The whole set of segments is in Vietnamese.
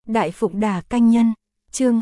Đại Phụng Đà Canh Nhân, chương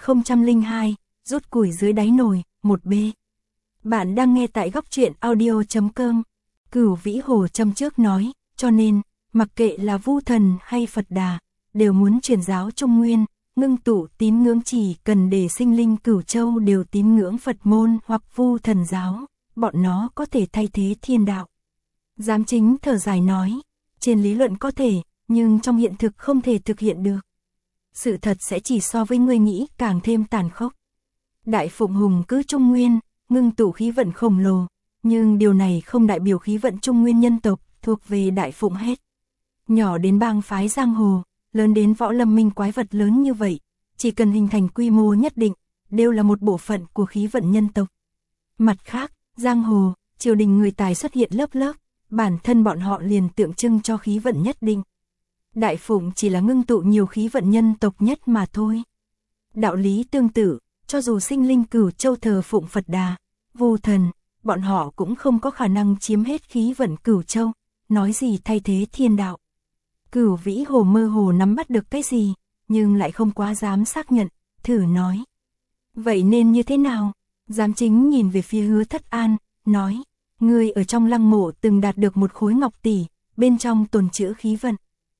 2002, rút củi dưới đáy nồi, 1B. Bạn đang nghe tại góc truyện audio.com. Cửu Vĩ Hồ châm trước nói, cho nên, mặc kệ là Vu Thần hay Phật Đà, đều muốn truyền giáo Trung Nguyên, ngưng tụ tín ngưỡng, chỉ cần để sinh linh Cửu Châu đều tín ngưỡng Phật môn hoặc Vu Thần giáo, bọn nó có thể thay thế thiên đạo. Giám Chính thở dài nói, trên lý luận có thể, nhưng trong hiện thực không thể thực hiện được. Sự thật sẽ chỉ so với ngươi nghĩ càng thêm tàn khốc. Đại Phụng hùng cứ Trung Nguyên, ngưng tụ khí vận khổng lồ, nhưng điều này không đại biểu khí vận Trung Nguyên nhân tộc thuộc về Đại Phụng hết. Nhỏ đến bang phái giang hồ, lớn đến võ lâm minh quái vật lớn như vậy, chỉ cần hình thành quy mô nhất định, đều là một bộ phận của khí vận nhân tộc. Mặt khác, giang hồ, triều đình người tài xuất hiện lớp lớp, bản thân bọn họ liền tượng trưng cho khí vận nhất định. Đại Phụng chỉ là ngưng tụ nhiều khí vận nhân tộc nhất mà thôi. Đạo lý tương tự, cho dù sinh linh Cửu Châu thờ phụng Phật Đà, Vu Thần, bọn họ cũng không có khả năng chiếm hết khí vận Cửu Châu, nói gì thay thế thiên đạo. Cửu Vĩ Hồ mơ hồ nắm bắt được cái gì, nhưng lại không quá dám xác nhận, thử nói. Vậy nên như thế nào? Giám Chính nhìn về phía Hứa Thất An, nói, ngươi ở trong lăng mộ từng đạt được một khối ngọc tỷ, bên trong tồn trữ khí vận.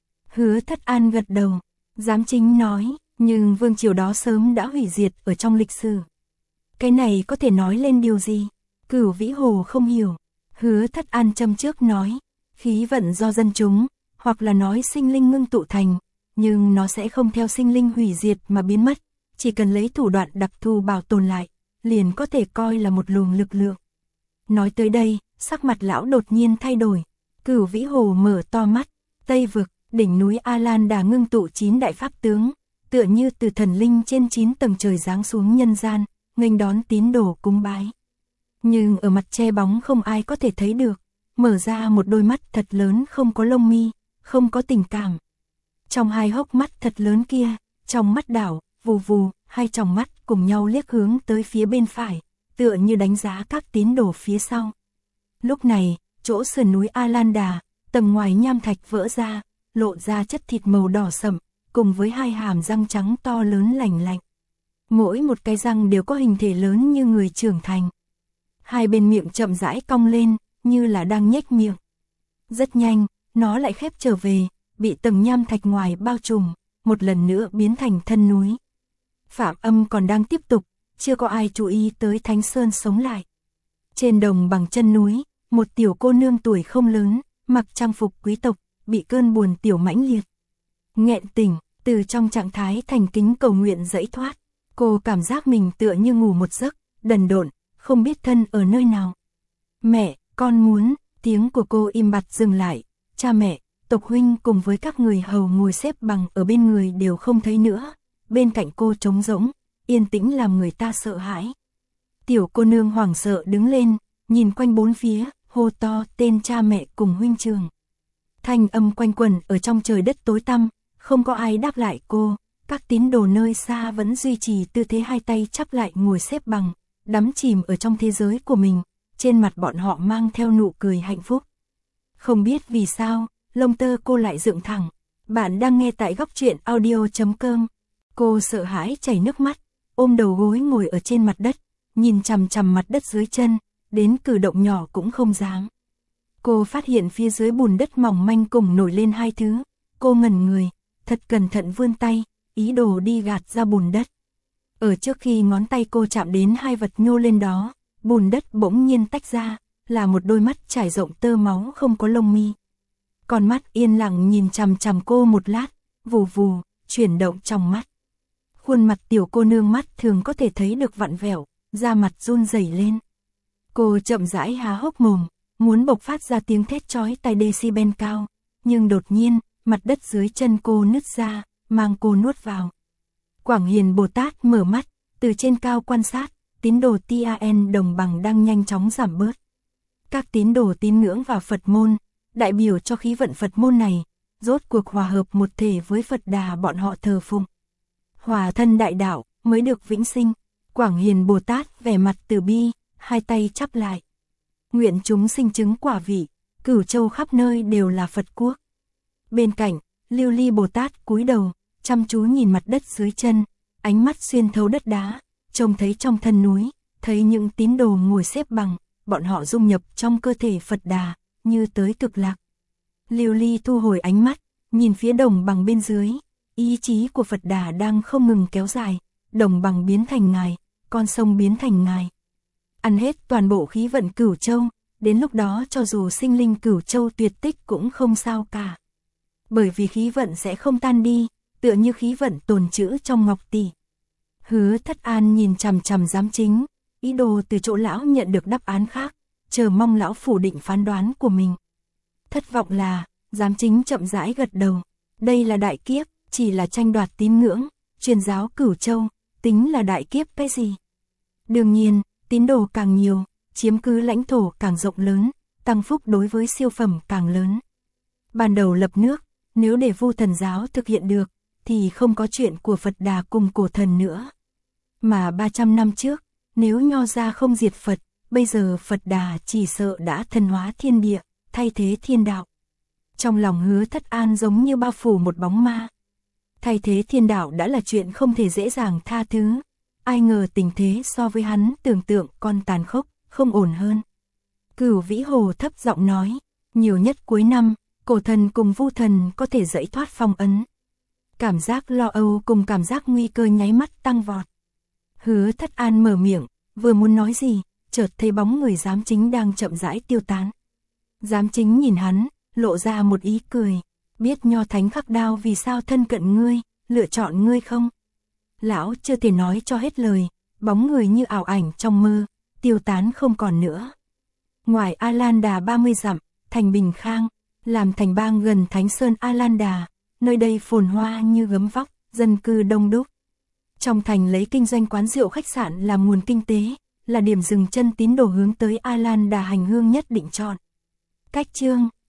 Hứa Thất An gật đầu, Giám Chính nói, nhưng vương triều đó sớm đã hủy diệt ở trong lịch sử. Cái này có thể nói lên điều gì? Cửu Vĩ Hồ không hiểu. Hứa Thất An châm trước nói, khí vận do dân chúng, hoặc là nói sinh linh ngưng tụ thành, nhưng nó sẽ không theo sinh linh hủy diệt mà biến mất, chỉ cần lấy thủ đoạn đặc thù bảo tồn lại, liền có thể coi là một luồng lực lượng. Nói tới đây, sắc mặt lão đột nhiên thay đổi. Cửu Vĩ Hồ mở to mắt, Tây Vực, đỉnh núi A Lan Đà ngưng tụ 9 đại pháp tướng, tựa như từ thần linh trên 9 tầng trời giáng xuống nhân gian, nghênh đón tín đồ cúng bái. Nhưng ở mặt che bóng không ai có thể thấy được, mở ra một đôi mắt thật lớn không có lông mi, không có tình cảm. Trong hai hốc mắt thật lớn kia, trong mắt đảo, vù vù, hai tròng mắt cùng nhau liếc hướng tới phía bên phải, tựa như đánh giá các tín đồ phía sau. Lúc này, chỗ sườn núi A Lan Đà, tầng ngoài nham thạch vỡ ra, lộ ra chất thịt màu đỏ sậm, cùng với hai hàm răng trắng to lớn lành lạnh. Mỗi một cái răng đều có hình thể lớn như người trưởng thành. Hai bên miệng chậm rãi cong lên, như là đang nhếch miệng. Rất nhanh, nó lại khép trở về, bị tầng nham thạch ngoài bao trùm, một lần nữa biến thành thân núi. Phạm Âm còn đang tiếp tục, chưa có ai chú ý tới Thánh Sơn sống lại. Trên đồng bằng chân núi, một tiểu cô nương tuổi không lớn, mặc trang phục quý tộc, bị cơn buồn tiểu mãnh liệt nghẹn tỉnh, từ trong trạng thái thành kính cầu nguyện dãy thoát. Cô cảm giác mình tựa như ngủ một giấc, đần độn, không biết thân ở nơi nào. Mẹ, con muốn, tiếng của cô im bặt dừng lại, cha mẹ, tộc huynh cùng với các người hầu ngồi xếp bằng ở bên người đều không thấy nữa, bên cạnh cô trống rỗng, yên tĩnh làm người ta sợ hãi. Tiểu cô nương hoảng sợ đứng lên, nhìn quanh bốn phía, hô to tên cha mẹ cùng huynh trường. Thanh âm quanh quẩn ở trong trời đất tối tăm, không có ai đáp lại cô, các tín đồ nơi xa vẫn duy trì tư thế hai tay chắp lại ngồi xếp bằng, đắm chìm ở trong thế giới của mình, trên mặt bọn họ mang theo nụ cười hạnh phúc. Không biết vì sao, lông tơ cô lại dựng thẳng. Bạn đang nghe tại góc truyện audio.com. Cô sợ hãi chảy nước mắt, ôm đầu gối ngồi ở trên mặt đất, nhìn chằm chằm mặt đất dưới chân, đến cử động nhỏ cũng không dám. Cô phát hiện phía dưới bùn đất mỏng manh cùng nổi lên hai thứ, cô ngẩn người, thật cẩn thận vươn tay, ý đồ đi gạt ra bùn đất. Ở trước khi ngón tay cô chạm đến hai vật nhô lên đó, bùn đất bỗng nhiên tách ra, là một đôi mắt trải rộng tơ máu không có lông mi. Con mắt yên lặng nhìn chằm chằm cô một lát, vù vù, chuyển động trong mắt. Khuôn mặt tiểu cô nương mắt thường có thể thấy được vặn vẹo, da mặt run rẩy lên. Cô chậm rãi há hốc mồm, muốn bộc phát ra tiếng thét chói tai decibel cao, nhưng đột nhiên, mặt đất dưới chân cô nứt ra, mang cô nuốt vào. Quảng Hiền Bồ Tát mở mắt, từ trên cao quan sát, tín đồ TAN đồng bằng đang nhanh chóng giảm bớt. Các tín đồ tín ngưỡng vào Phật môn, đại biểu cho khí vận Phật môn này, rốt cuộc hòa hợp một thể với Phật Đà bọn họ thờ phụng. Hòa thân đại đạo mới được vĩnh sinh. Quảng Hiền Bồ Tát vẻ mặt từ bi, hai tay chắp lại. Nguyện chúng sinh chứng quả vị, Cửu Châu khắp nơi đều là Phật quốc. Bên cạnh, Lưu Ly Bồ Tát cúi đầu, chăm chú nhìn mặt đất dưới chân, ánh mắt xuyên thấu đất đá, trông thấy trong thân núi, thấy những tín đồ ngồi xếp bằng, bọn họ dung nhập trong cơ thể Phật Đà, như tới cực lạc. Lưu Ly thu hồi ánh mắt, nhìn phía đồng bằng bên dưới, ý chí của Phật Đà đang không ngừng kéo dài, đồng bằng biến thành ngài, con sông biến thành ngài. Ăn hết toàn bộ khí vận Cửu Châu, đến lúc đó cho dù sinh linh Cửu Châu tuyệt tích cũng không sao cả. Bởi vì khí vận sẽ không tan đi, tựa như khí vận tồn trữ trong ngọc tỷ. Hứa Thất An nhìn chằm chằm giám chính, ý đồ từ chỗ lão nhận được đáp án khác, chờ mong lão phủ định phán đoán của mình. Thất vọng là, giám chính chậm rãi gật đầu, đây là đại kiếp, chỉ là tranh đoạt tín ngưỡng, truyền giáo Cửu Châu, tính là đại kiếp cái gì? Đương nhiên, tín đồ càng nhiều, chiếm cứ lãnh thổ càng rộng lớn, tăng phúc đối với siêu phẩm càng lớn. Ban đầu lập nước, nếu để Vu Thần giáo thực hiện được, thì không có chuyện của Phật Đà cùng cổ thần nữa. Mà 300 năm trước, nếu Nho gia không diệt Phật, bây giờ Phật Đà chỉ sợ đã thần hóa thiên địa, thay thế thiên đạo. Trong lòng Hứa Thất An giống như bao phủ một bóng ma. Thay thế thiên đạo đã là chuyện không thể dễ dàng tha thứ. Ai ngờ tình thế so với hắn tưởng tượng còn tàn khốc, không ổn hơn. Cửu Vĩ Hồ thấp giọng nói, nhiều nhất cuối năm, cổ thần cùng Vu thần có thể giải thoát phong ấn. Cảm giác lo âu cùng cảm giác nguy cơ nháy mắt tăng vọt. Hứa Thất An mở miệng, vừa muốn nói gì, chợt thấy bóng người giám chính đang chậm rãi tiêu tán. Giám chính nhìn hắn, lộ ra một ý cười, biết Nho Thánh Khắc Đao vì sao thân cận ngươi, lựa chọn ngươi không? Lão chưa thể nói cho hết lời, bóng người như ảo ảnh trong mơ, tiêu tán không còn nữa. Ngoài A Lan Đà 30 dặm, thành Bình Khang, làm thành bang gần Thánh Sơn A Lan Đà, nơi đây phồn hoa như gấm vóc, dân cư đông đúc. Trong thành lấy kinh doanh quán rượu khách sạn làm nguồn kinh tế, là điểm dừng chân tín đồ hướng tới A Lan Đà hành hương nhất định chọn. Cách chương